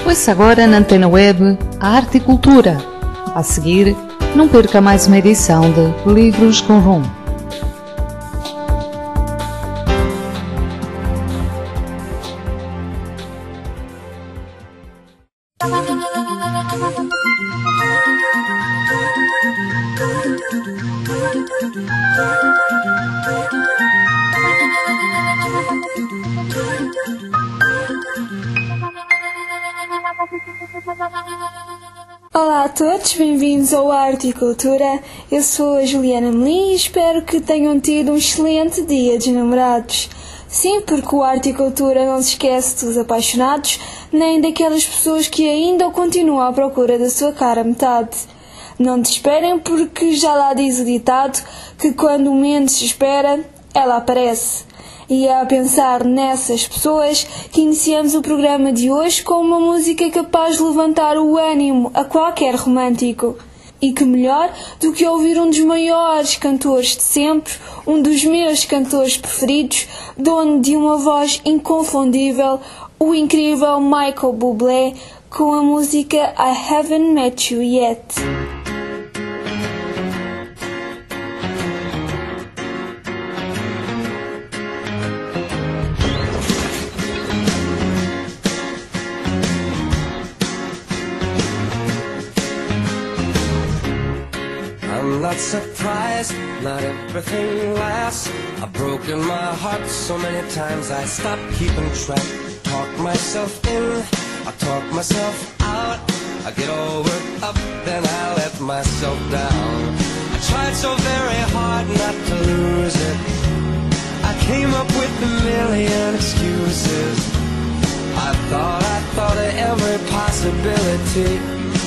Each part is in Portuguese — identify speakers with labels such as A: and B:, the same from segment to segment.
A: Ouça agora na Antena Web a Arte e Cultura. A seguir, não perca mais uma edição de Livros com Rum.
B: Olá a todos, bem-vindos ao Arte e Cultura. Eu sou a Juliana Melim e espero que tenham tido um excelente dia dos namorados. Sim, porque o Arte e Cultura não se esquece dos apaixonados, nem daquelas pessoas que ainda continuam à procura da sua cara metade. Não desesperem, porque já lá diz o ditado que quando menos se espera, ela aparece. E é a pensar nessas pessoas que iniciamos o programa de hoje com uma música capaz de levantar o ânimo a qualquer romântico. E que melhor do que ouvir um dos maiores cantores de sempre, um dos meus cantores preferidos, dono de uma voz inconfundível, o incrível Michael Bublé, com a música I Haven't Met You Yet.
C: I'm not surprised, not everything lasts. I've broken my heart so many times I stopped keeping track. Talk myself in, I talk myself out. I get all worked up, then I let myself down. I tried so very hard not to lose it. I came up with a million excuses. I thought of every possibility.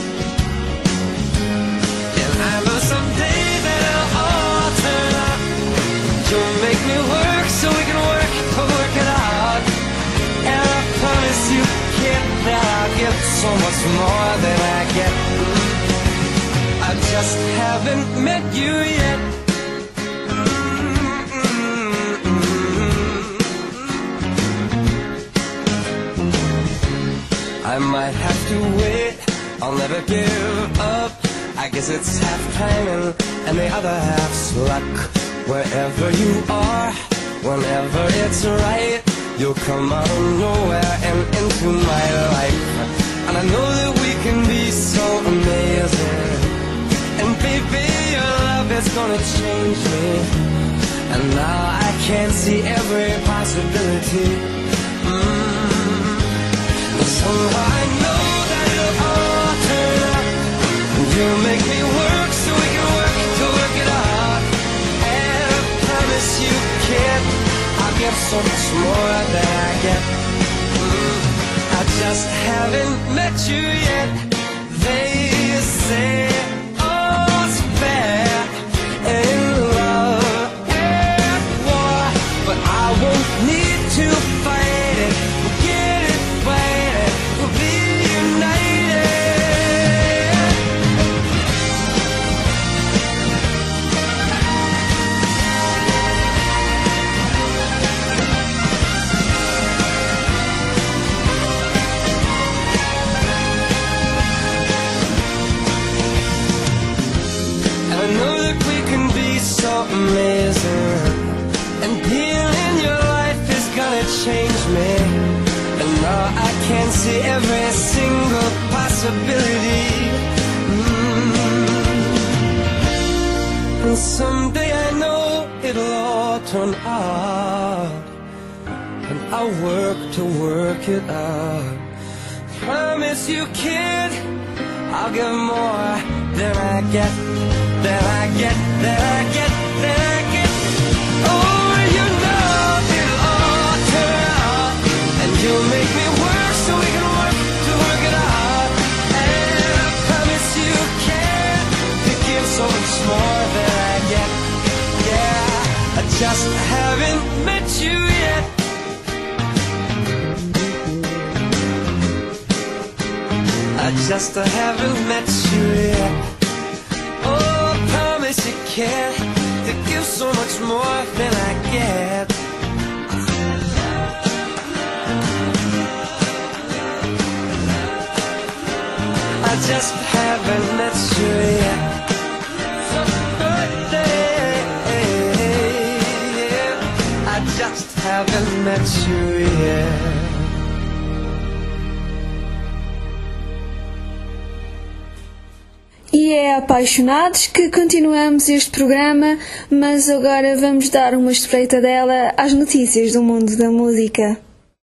C: I know someday that it'll all turn out. You'll make me work so we can work it out. And I promise you, kid, that I'll get so much more than I get. I just haven't met you yet. I might have to wait, I'll never give up. I guess it's half timing and the other half's luck. Wherever you are, whenever it's right, you'll come out of nowhere and into my life. And I know that we can be so amazing. And baby, your love is gonna change me. And now I can see every possibility. Somehow I know that it'll all turn out. You make me work so we can work it out. And I promise you, kid, I'll give so much more than I get. I just haven't met you yet. They say all's fair in love and war, but I won't need to fight it. We'll get it, fight it, we'll be united. So amazing, and being in your life is gonna change me. And now I can see every single possibility. And someday I know it'll all turn out, and I'll work to work it out. Promise you, kid, I'll give more than I get. That I get, that I get, that I get. Oh, you know it'll all turn out. And you'll make me work so we can work it out. And I promise you can to give so much more than I get. Yeah, I just haven't met you yet. I just haven't met you yet. Oh, promise you can to give so much more than I get. just haven't met you yet. I just haven't met you yet.
B: E é apaixonados que continuamos este programa, mas agora vamos dar uma espreitadela às notícias do mundo da música.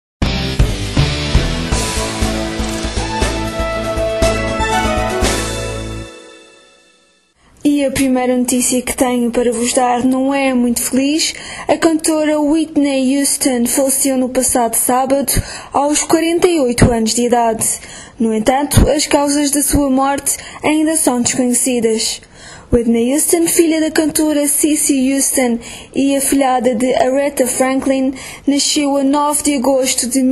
B: E a primeira notícia que tenho para vos dar não é muito feliz. A cantora Whitney Houston faleceu no passado sábado, aos 48 anos de idade. No entanto, as causas da sua morte ainda são desconhecidas. Whitney Houston, filha da cantora Cissy Houston e afilhada de Aretha Franklin, nasceu a 9 de agosto de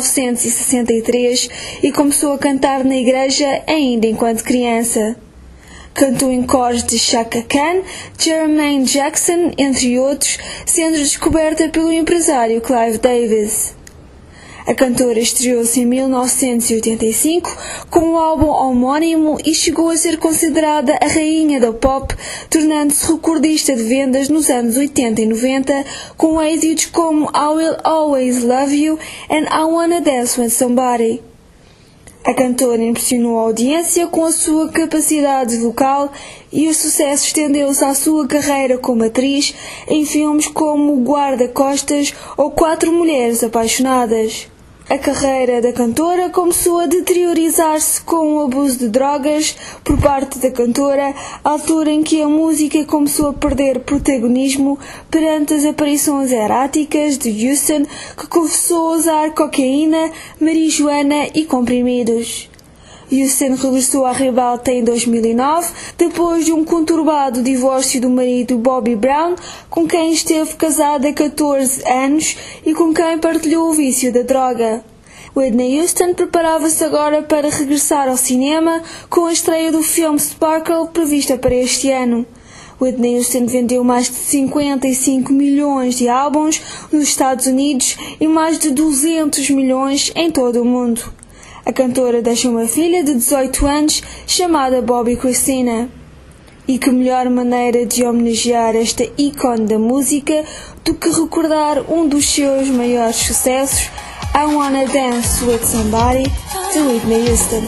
B: 1963 e começou a cantar na igreja ainda enquanto criança. Cantou em coros de Chaka Khan, Jermaine Jackson, entre outros, sendo descoberta pelo empresário Clive Davis. A cantora estreou-se em 1985 com o álbum homónimo e chegou a ser considerada a rainha do pop, tornando-se recordista de vendas nos anos 80 e 90, com êxitos como I Will Always Love You and I Wanna Dance With Somebody. A cantora impressionou a audiência com a sua capacidade vocal e o sucesso estendeu-se à sua carreira como atriz em filmes como Guarda-Costas ou 4 Mulheres Apaixonadas. A carreira da cantora começou a deteriorizar-se com o abuso de drogas por parte da cantora, altura em que a música começou a perder protagonismo perante as aparições erráticas de Houston, que confessou usar cocaína, marijuana e comprimidos. Houston regressou à ribalta em 2009, depois de um conturbado divórcio do marido Bobby Brown, com quem esteve casada há 14 anos e com quem partilhou o vício da droga. Whitney Houston preparava-se agora para regressar ao cinema com a estreia do filme Sparkle prevista para este ano. Whitney Houston vendeu mais de 55 milhões de álbuns nos Estados Unidos e mais de 200 milhões em todo o mundo. A cantora deixa uma filha de 18 anos chamada Bobby Christina. E que melhor maneira de homenagear esta ícone da música do que recordar um dos seus maiores sucessos, I Wanna Dance With Somebody, de Whitney Houston.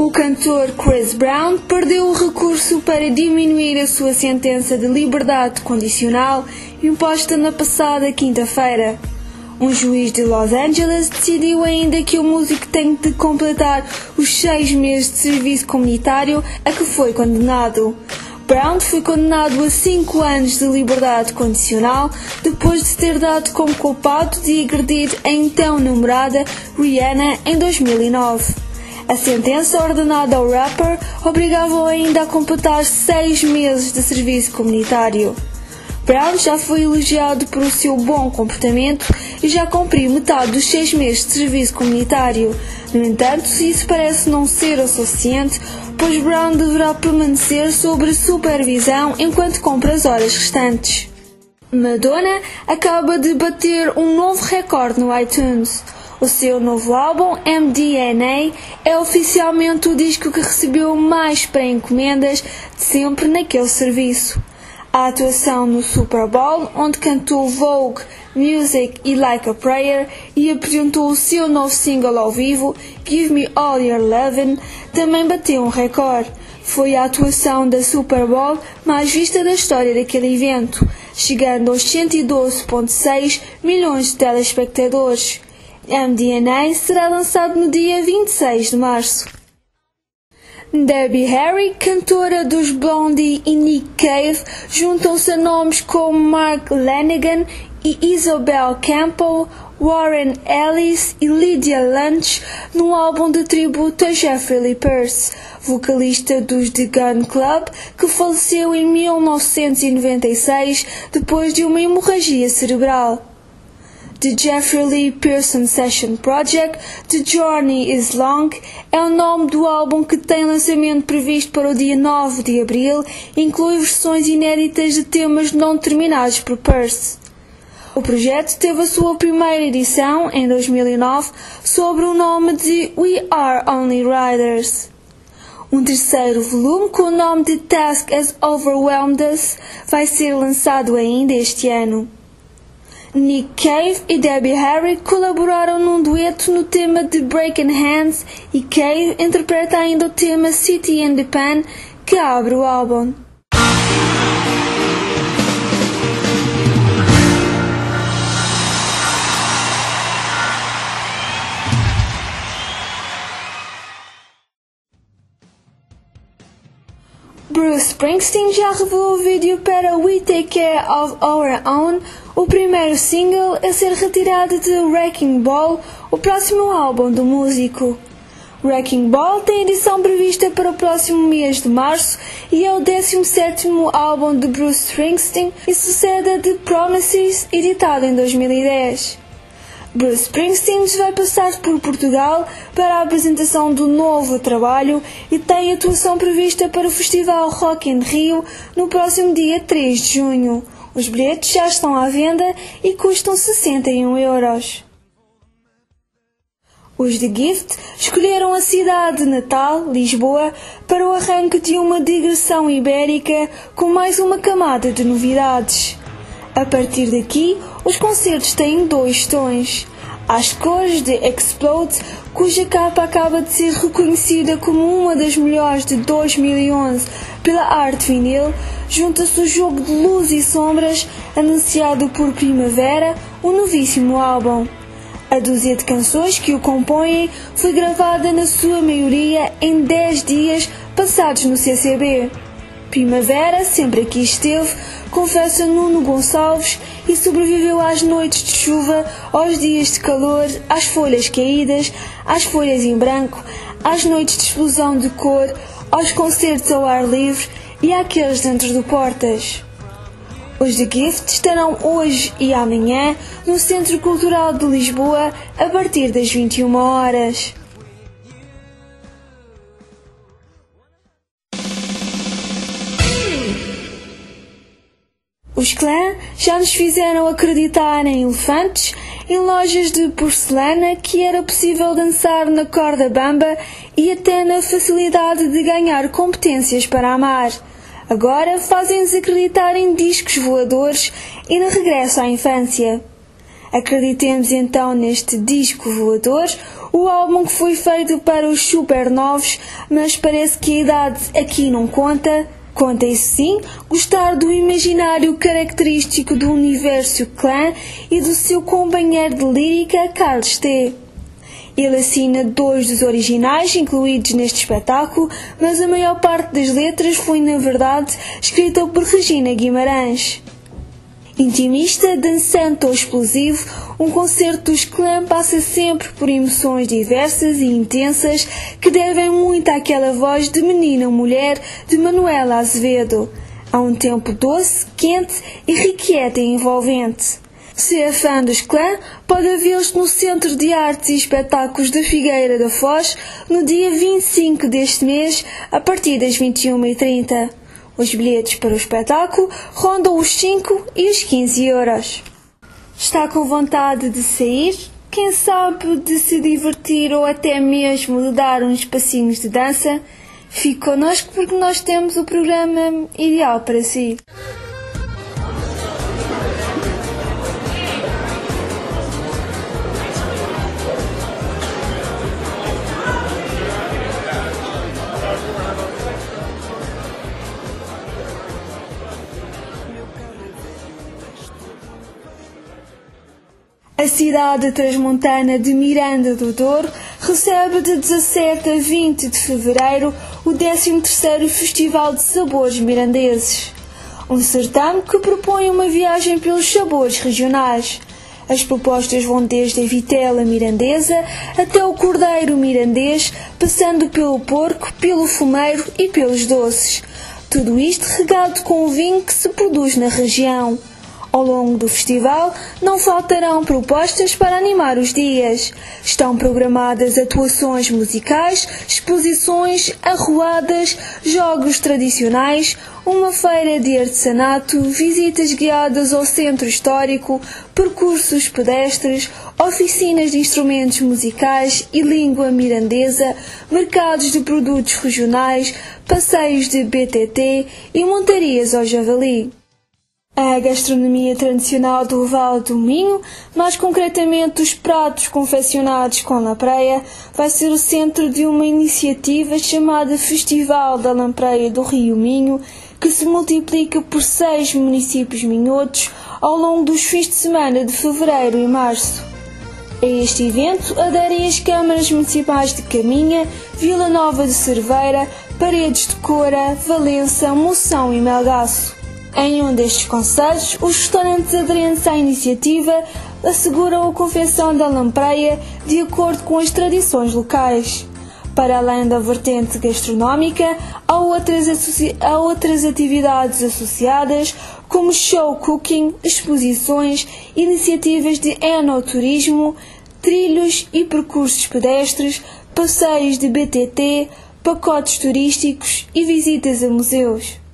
B: O cantor Chris Brown perdeu o recurso para diminuir a sua sentença de liberdade condicional imposta na passada quinta-feira. Um juiz de Los Angeles decidiu ainda que o músico tem de completar os 6 meses de serviço comunitário a que foi condenado. Brown foi condenado a 5 anos de liberdade condicional depois de ter dado como culpado de agredir a então namorada Rihanna em 2009. A sentença ordenada ao rapper obrigava-o ainda a completar 6 meses de serviço comunitário. Brown já foi elogiado por o seu bom comportamento e já cumpriu metade dos 6 meses de serviço comunitário. No entanto, isso parece não ser o suficiente, pois Brown deverá permanecer sob supervisão enquanto cumpre as horas restantes. Madonna acaba de bater um novo recorde no iTunes. O seu novo álbum, MDNA, é oficialmente o disco que recebeu mais pré-encomendas de sempre naquele serviço. A atuação no Super Bowl, onde cantou Vogue, Music e Like a Prayer e apresentou o seu novo single ao vivo, Give Me All Your Lovin', também bateu um recorde. Foi a atuação da Super Bowl mais vista da história daquele evento, chegando aos 112,6 milhões de telespectadores. MDNA será lançado no dia 26 de março. Debbie Harry, cantora dos Blondie e Nick Cave, juntam-se a nomes como Mark Lanegan e Isobel Campbell, Warren Ellis e Lydia Lunch num álbum de tributo a Jeffrey Lee Pierce, vocalista dos The Gun Club, que faleceu em 1996 depois de uma hemorragia cerebral. The Jeffrey Lee Pearson Session Project, The Journey is Long, é o nome do álbum que tem lançamento previsto para o dia 9 de abril e inclui versões inéditas de temas não terminados por Pierce. O projeto teve a sua primeira edição, em 2009, sob o nome de We Are Only Riders. Um terceiro volume, com o nome de Task Has Overwhelmed Us, vai ser lançado ainda este ano. Nick Cave e Debbie Harry colaboraram num dueto no tema de Breaking Hands e Cave interpreta ainda o tema City and the Pan, que abre o álbum. Bruce Springsteen já revelou o vídeo para We Take Care of Our Own, o primeiro single a ser retirado de Wrecking Ball, o próximo álbum do músico. Wrecking Ball tem edição prevista para o próximo mês de março e é o 17º álbum de Bruce Springsteen e sucede a The Promises, editado em 2010. Bruce Springsteen vai passar por Portugal para a apresentação do novo trabalho e tem atuação prevista para o Festival Rock in Rio no próximo dia 3 de junho. Os bilhetes já estão à venda e custam 61 €. Os The Gift escolheram a cidade natal, Lisboa, para o arranque de uma digressão ibérica com mais uma camada de novidades. A partir daqui, os concertos têm 2 tons. Às cores de Explode, cuja capa acaba de ser reconhecida como uma das melhores de 2011 pela Art Vinyl, junta-se o jogo de luz e sombras anunciado por Primavera, um novíssimo álbum. A dúzia de canções que o compõem foi gravada na sua maioria em 10 dias passados no CCB. Primavera sempre aqui esteve, confessa Nuno Gonçalves, e sobreviveu às noites de chuva, aos dias de calor, às folhas caídas, às folhas em branco, às noites de explosão de cor, aos concertos ao ar livre e àqueles dentro do Portas. Os The Gift estarão hoje e amanhã no Centro Cultural de Lisboa a partir das 21 horas. Os Clã já nos fizeram acreditar em elefantes, em lojas de porcelana, que era possível dançar na corda bamba e até na facilidade de ganhar competências para amar. Agora fazem-nos acreditar em discos voadores e no regresso à infância. Acreditemos então neste disco voador, o álbum que foi feito para os supernovos, mas parece que a idade aqui não conta. Conta isso sim, gostar do imaginário característico do universo Clã e do seu companheiro de lírica, Carlos T. Ele assina 2 dos originais incluídos neste espetáculo, mas a maior parte das letras foi, na verdade, escrita por Regina Guimarães. Intimista, dançante ou explosivo, um concerto dos Clã passa sempre por emoções diversas e intensas que devem muito àquela voz de menina ou mulher de Manuela Azevedo. Há um tempo doce, quente, irrequieto e envolvente. Se é fã dos Clã, pode vê-los no Centro de Artes e Espetáculos da Figueira da Foz no dia 25 deste mês, a partir das 21h30. Os bilhetes para o espetáculo rondam os 5 e os 15 euros. Está com vontade de sair? Quem sabe de se divertir ou até mesmo de dar uns passinhos de dança? Fique connosco porque nós temos o programa ideal para si. A cidade transmontana de Miranda do Douro recebe de 17 a 20 de fevereiro o 13º Festival de Sabores Mirandeses. Um certame que propõe uma viagem pelos sabores regionais. As propostas vão desde a vitela mirandesa até o cordeiro mirandês, passando pelo porco, pelo fumeiro e pelos doces. Tudo isto regado com o vinho que se produz na região. Ao longo do festival não faltarão propostas para animar os dias. Estão programadas atuações musicais, exposições, arruadas, jogos tradicionais, uma feira de artesanato, visitas guiadas ao centro histórico, percursos pedestres, oficinas de instrumentos musicais e língua mirandesa, mercados de produtos regionais, passeios de BTT e montarias ao javali. A gastronomia tradicional do Vale do Minho, mais concretamente os pratos confeccionados com lampreia, vai ser o centro de uma iniciativa chamada Festival da Lampreia do Rio Minho, que se multiplica por 6 municípios minhotos ao longo dos fins de semana de fevereiro e março. A este evento aderem as câmaras municipais de Caminha, Vila Nova de Cerveira, Paredes de Coura, Valença, Moção e Melgaço. Em um destes concelhos, os restaurantes aderentes à iniciativa asseguram a confecção da lampreia de acordo com as tradições locais. Para além da vertente gastronómica, há outras atividades associadas, como show cooking, exposições, iniciativas de enoturismo, trilhos e percursos pedestres, passeios de BTT, pacotes turísticos e visitas a museus.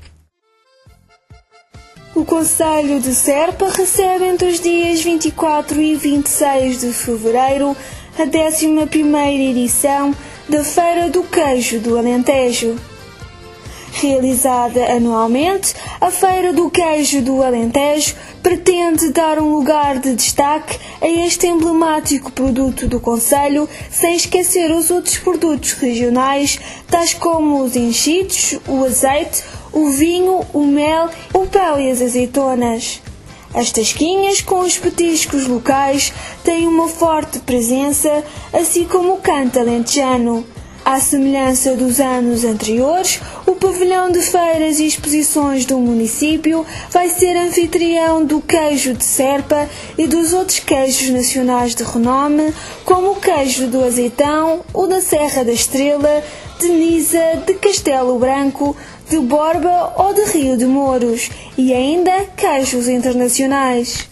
B: O Concelho de Serpa recebe entre os dias 24 e 26 de fevereiro a 11ª edição da Feira do Queijo do Alentejo. Realizada anualmente, a Feira do Queijo do Alentejo pretende dar um lugar de destaque a este emblemático produto do concelho, sem esquecer os outros produtos regionais, tais como os enchidos, o azeite, o vinho, o mel, o pão e as azeitonas. As tasquinhas com os petiscos locais têm uma forte presença, assim como o canto alentejano. À semelhança dos anos anteriores, o pavilhão de feiras e exposições do município vai ser anfitrião do queijo de Serpa e dos outros queijos nacionais de renome, como o queijo do Azeitão, o da Serra da Estrela, de Nisa, de Castelo Branco, de Borba ou de Rio de Mouros, e ainda queijos internacionais.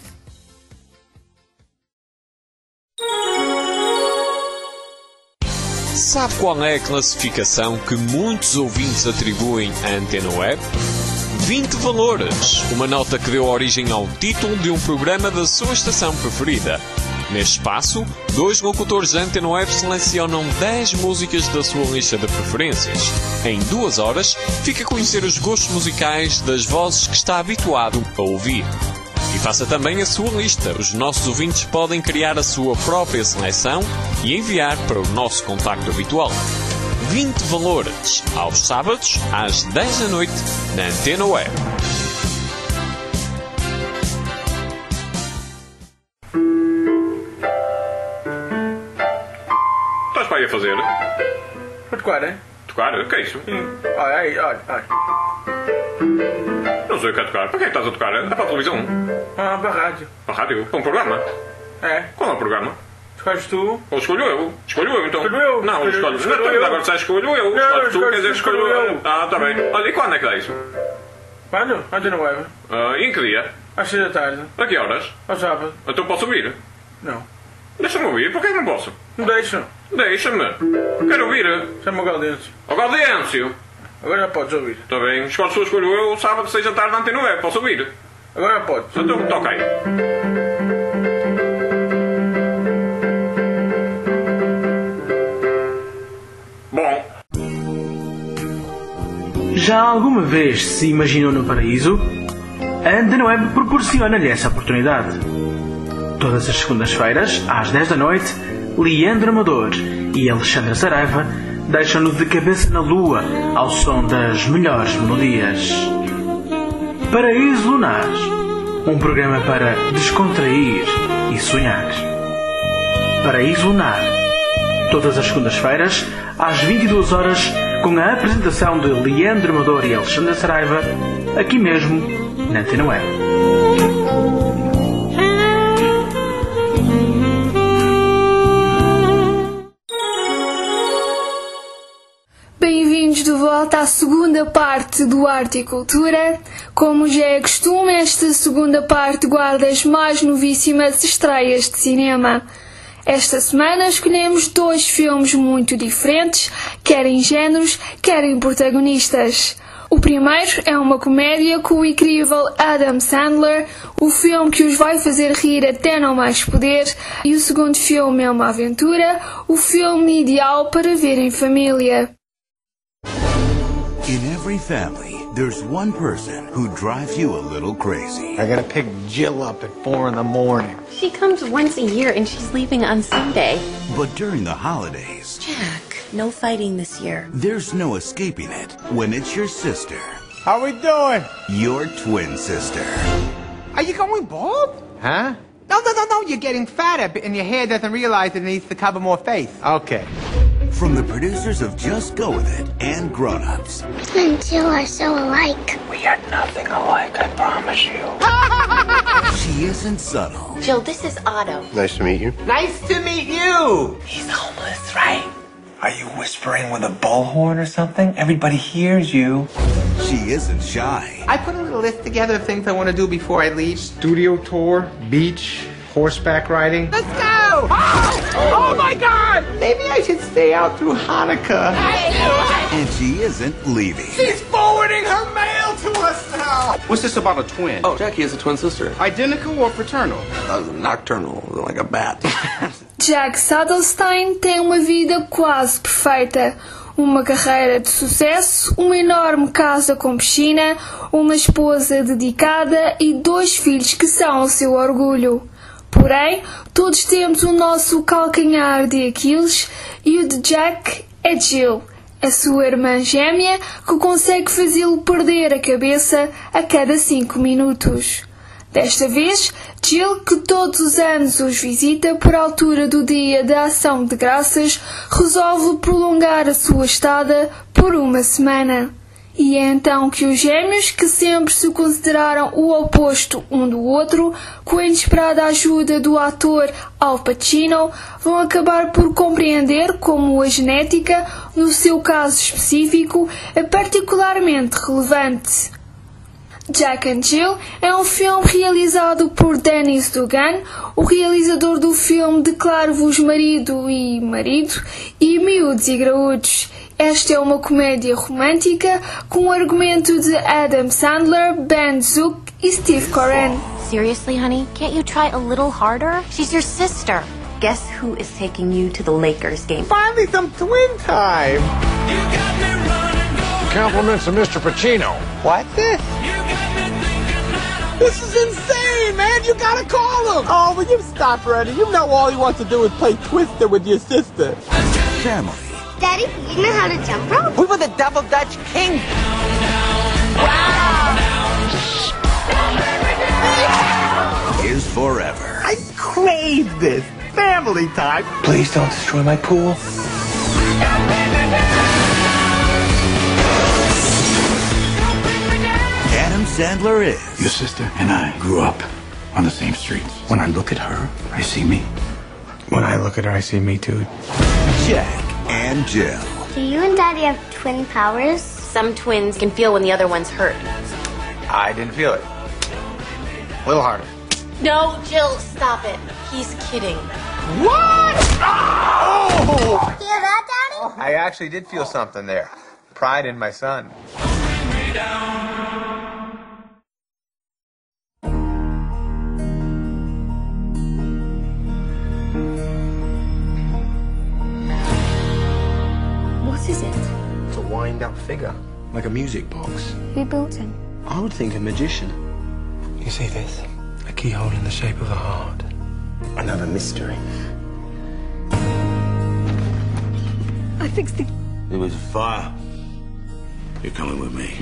D: Sabe qual é a classificação que muitos ouvintes atribuem à Antena Web? 20 valores, uma nota que deu origem ao título de um programa da sua estação preferida. Neste espaço, 2 locutores da Antena Web selecionam 10 músicas da sua lista de preferências. Em 2 horas, fica a conhecer os gostos musicais das vozes que está habituado a ouvir. E faça também a sua lista. Os nossos ouvintes podem criar a sua própria seleção e enviar para o nosso contacto habitual. 20 valores, aos sábados, às 10 da noite, na Antena Web.
E: Estás para aí a fazer?
F: A tocar, hein?
E: Tocar? O que é isso?
F: Ai.
E: Não sei o que é tocar. Para que é que estás a tocar? É para a televisão?
F: Ah, para a rádio.
E: Para a rádio? Para um programa?
F: É.
E: Qual é o programa?
F: Escolhes tu?
E: Ou escolho eu? Escolho eu, então.
F: Escolho eu.
E: Não, escolho eu. Agora se escolho eu.
F: Não,
E: Escolhes tu, quer dizer que
F: escolho
E: escolho eu.
F: eu.
E: Ah, está bem. Olha, e quando é que dá isso?
F: Quando? Antena Web.
E: E em que dia?
F: Às 6 da tarde.
E: A que horas?
F: Ao sábado.
E: Então posso ouvir?
F: Não.
E: Deixa-me ouvir. Por que não posso?
F: Não deixa.
E: Deixa-me. Quero ouvir.
F: Chama o Gaudêncio.
E: Ó Gaudêncio.
F: Agora já podes ouvir.
E: Está bem. Escolhe tu, escolho eu. Sábado, 6 da tarde, na Antena Web. Posso ouvir?
F: Agora já podes.
E: Então toca aí. Bom.
F: Já alguma vez se imaginou no paraíso? A Antena Web proporciona-lhe essa oportunidade. Todas as segundas-feiras, às 10 da noite, Leandro Amador e Alexandra Saraiva deixam-nos de cabeça na lua ao som das melhores melodias. Paraíso Lunar, um programa para descontrair e sonhar. Paraíso Lunar, todas as segundas-feiras, às 22 horas, com a apresentação de Leandro Amador e Alexandra Saraiva, aqui mesmo, na Antena Web.
B: Bem-vindos de volta à segunda parte do Arte e Cultura. Como já é costume, esta segunda parte guarda as mais novíssimas estreias de cinema. Esta semana escolhemos 2 filmes muito diferentes, quer em géneros, quer em protagonistas. O primeiro é uma comédia com o incrível Adam Sandler, o filme que os vai fazer rir até não mais poder, e o segundo filme é uma aventura, o filme ideal para ver em família.
G: In every family, there's one person who drives you a little crazy.
H: I gotta pick Jill up at 4 a.m.
I: She comes once a year and she's leaving on Sunday.
G: But during the holidays,
I: Jack, no fighting this year.
G: there's no escaping it when it's your sister.
H: How we doing?
G: Your twin sister.
J: Are you going bald?
H: Huh?
J: No. You're getting fatter, and your hair doesn't realize it needs to cover more face.
H: Okay.
G: From the producers of Just Go With It and Grown Ups.
K: You and Jill are so alike.
H: We are nothing alike, I promise you.
G: She isn't subtle.
I: Jill, this is Otto.
H: Nice to meet you.
J: Nice to meet you!
H: He's homeless, right? Are you whispering with a bullhorn or something? Everybody hears you.
G: She isn't shy.
J: I put a little list together of things I want to do before I leave.
H: Studio tour, beach, horseback riding.
J: Let's go! Oh my God! Maybe I should stay out through Hanukkah.
G: And she isn't leaving.
J: She's forwarding her mail to us now!
L: What's this about a twin? Oh, Jackie has a twin sister.
J: Identical or fraternal?
L: Nocturnal, like a bat.
B: Jack Saddlestein tem uma vida quase perfeita. Uma carreira de sucesso, uma enorme casa com piscina, uma esposa dedicada e 2 filhos que são o seu orgulho. Porém, todos temos o nosso calcanhar de Aquiles e o de Jack é Jill, a sua irmã gêmea que consegue fazê-lo perder a cabeça a cada 5 minutos. Desta vez, Jill, que todos os anos os visita por altura do Dia da Ação de Graças, resolve prolongar a sua estada por 1 semana. E é então que os gêmeos, que sempre se consideraram o oposto um do outro, com a inesperada ajuda do ator Al Pacino, vão acabar por compreender como a genética, no seu caso específico, é particularmente relevante. Jack and Jill é um filme realizado por Dennis Dugan, o realizador do filme Declaro-vos Marido e Miúdos e Graúdos. Esta é uma comédia romântica com o argumento de Adam Sandler, Ben Zook e Steve Carell.
I: Seriously, honey? Can't you try a little harder? She's your sister. Guess who is taking you to the Lakers game?
J: Finally some twin time!
H: Compliments of Mr. Pacino.
J: What's this? This is insane, man! You gotta call him! Oh, will you stop, Freddy? You know all he wants to do is play Twister with your sister.
G: Family
K: Daddy, you know how to jump rope?
J: We were the Double Dutch King.
G: is forever.
J: I crave this. Family time.
H: Please don't destroy my pool.
G: Adam Sandler is.
M: Your sister and I grew up on the same streets. When I look at her, I see me.
H: When I look at her, I see me too.
G: Jack and Jill.
K: Do you and Daddy have twin powers?
I: Some twins can feel when the other one's hurt.
H: I didn't feel it. A little harder.
I: No, Jill, stop it. He's kidding.
J: What? Oh!
K: Hear that, Daddy?
H: I actually did feel something there. Pride in my son.
N: What is it?
H: It's a wind-up figure, like a music box.
N: Who built him?
H: I would think a magician. You see this? A keyhole in the shape of a heart. Another mystery.
N: I fixed it.
M: It was a fire. You're coming with me.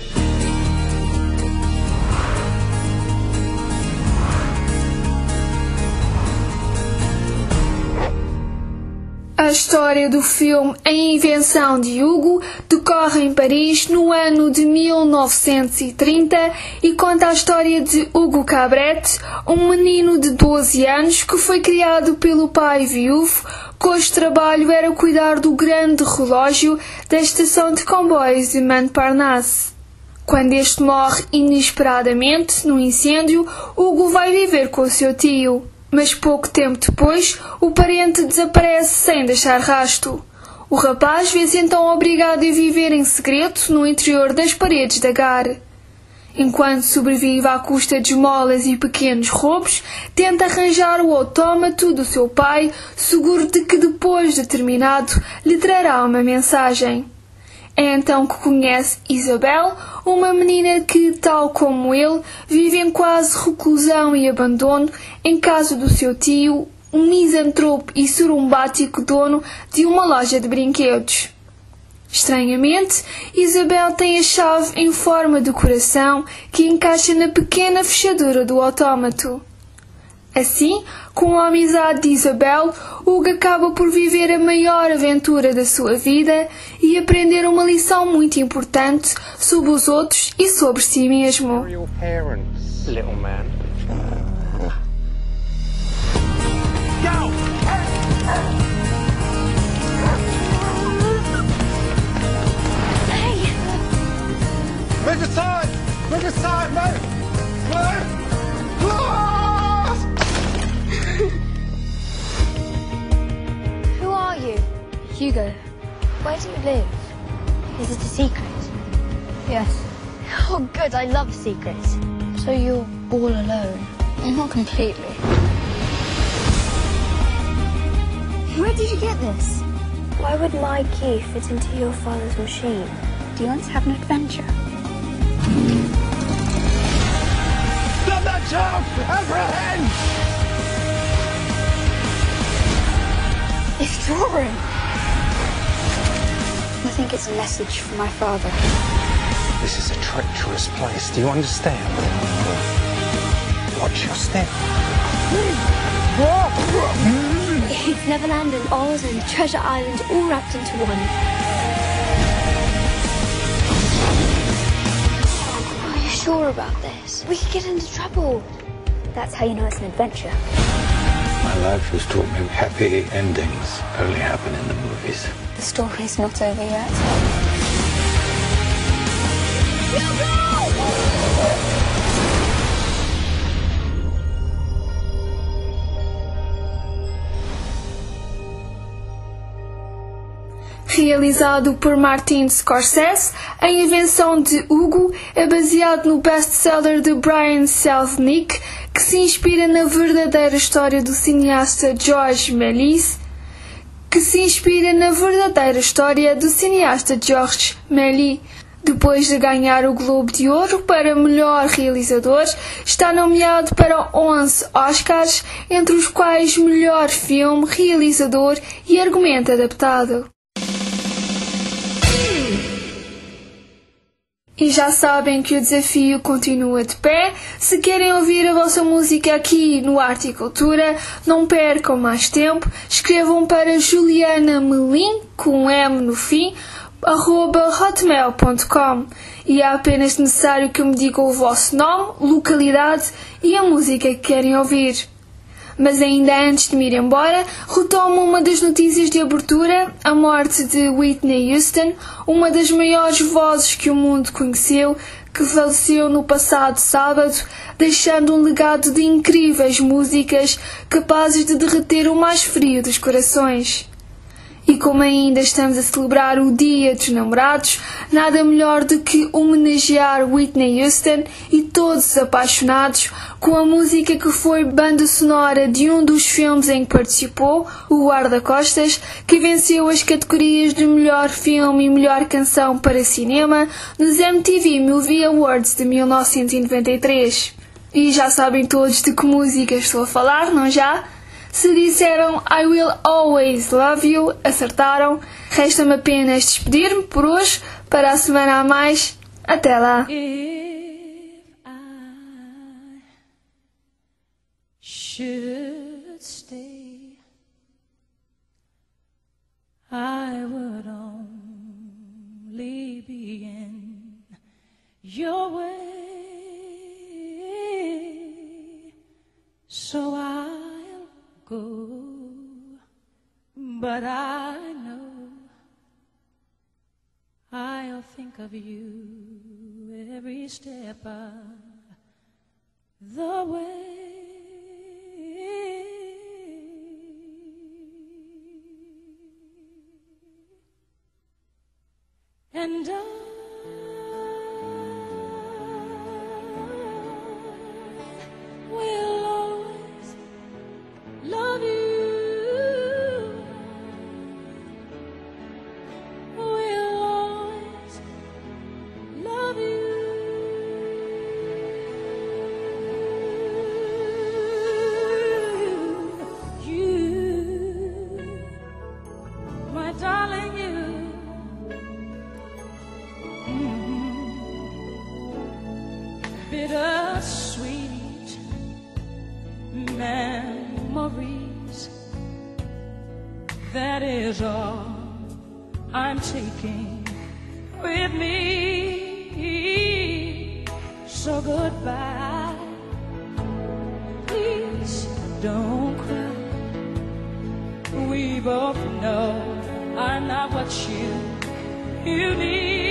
B: A história do filme A Invenção de Hugo decorre em Paris no ano de 1930 e conta a história de Hugo Cabret, um menino de 12 anos que foi criado pelo pai viúvo, cujo trabalho era cuidar do grande relógio da estação de comboios de Montparnasse. Quando este morre inesperadamente num incêndio, Hugo vai viver com o seu tio. Mas pouco tempo depois, o parente desaparece sem deixar rastro. O rapaz vê-se então obrigado a viver em segredo no interior das paredes da Gare. Enquanto sobrevive à custa de esmolas e pequenos roubos, tenta arranjar o autómato do seu pai, seguro de que depois de terminado lhe trará uma mensagem. É então que conhece Isabel, uma menina que, tal como ele, vive em quase reclusão e abandono em casa do seu tio, um misantropo e sorumbático dono de uma loja de brinquedos. Estranhamente, Isabel tem a chave em forma de coração que encaixa na pequena fechadura do autómato. Assim, com a amizade de Isabel, Hugo acaba por viver a maior aventura da sua vida e aprender uma lição muito importante sobre os outros e sobre si mesmo.
J: Make a sign! Make a sign, mate!
N: Who are you? Hugo. Where do you live? Is it a secret? Yes. Oh, good. I love secrets. So you're all alone? Not completely. Where did you get this? Why would my key fit into your father's machine? Do you want to have an adventure?
J: Stop that child! Apprehend!
N: It's drawing. I think it's a message from my father.
H: This is a treacherous place. Do you understand? Watch your step.
N: It's Neverland and Oz and Treasure Island all wrapped into one. Are you sure about this? We could get into trouble. That's how you know it's an adventure.
M: My life has taught me happy endings only happen in the movies.
N: The story's not over yet.
B: Realizado por Martin Scorsese, A Invenção de Hugo é baseado no best-seller de Brian Selznick, que se inspira na verdadeira história do cineasta Georges Méliès, Depois de ganhar o Globo de Ouro para melhor realizador, está nomeado para 11 Oscars, entre os quais melhor filme, realizador e argumento adaptado. E já sabem que o desafio continua de pé. Se querem ouvir a vossa música aqui no Arte e Cultura, não percam mais tempo. Escrevam para Juliana Melim, com um M no fim, @hotmail.com, e é apenas necessário que me digam o vosso nome, localidade e a música que querem ouvir. Mas ainda antes de me ir embora, retomo uma das notícias de abertura, a morte de Whitney Houston, uma das maiores vozes que o mundo conheceu, que faleceu no passado sábado, deixando um legado de incríveis músicas capazes de derreter o mais frio dos corações. E como ainda estamos a celebrar o Dia dos Namorados, nada melhor do que homenagear Whitney Houston e todos os apaixonados com a música que foi banda sonora de um dos filmes em que participou, o Guarda-Costas, que venceu as categorias de melhor filme e melhor canção para cinema nos MTV Movie Awards de 1993. E já sabem todos de que música estou a falar, não já? Se disseram I Will Always Love You, acertaram. Resta-me apenas despedir-me por hoje. Para a semana a mais. Até lá.
O: Should stay, I would only be in your way, so I'll go, but I know I'll think of you every step of the way. And I will always love you. Will always love you. You, my darling, you. Bittersweet memories, that is all I'm taking with me. So goodbye, please don't cry. We both know I'm not what you need.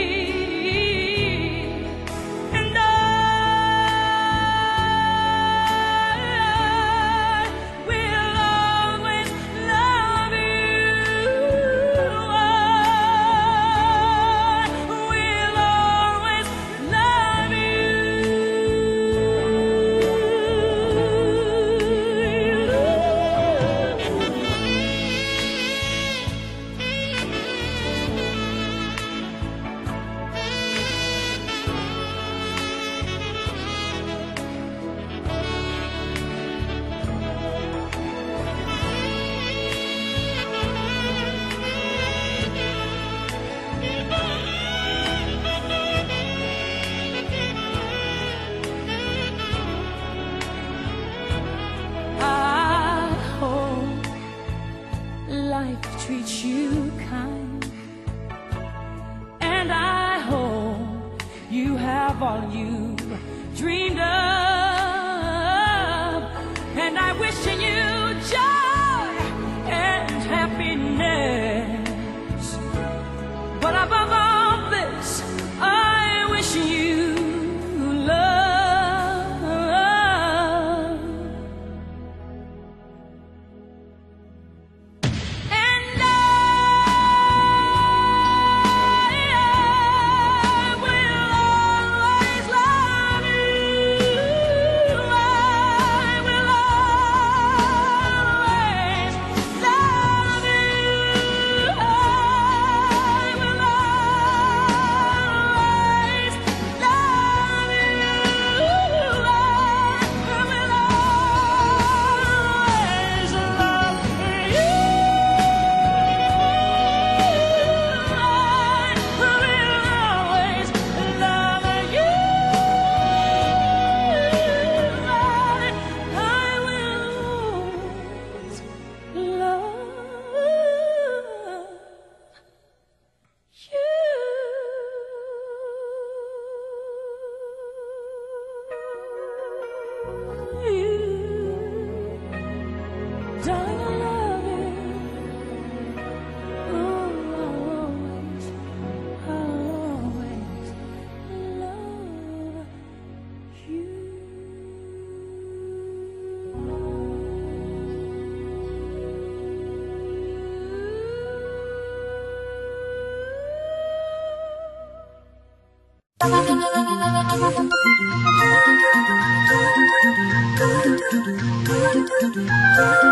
O: Treat you kind, and I hope you have all you dreamed of, and I wish you joy and happiness, but above all this I wish you love.
C: Thank you.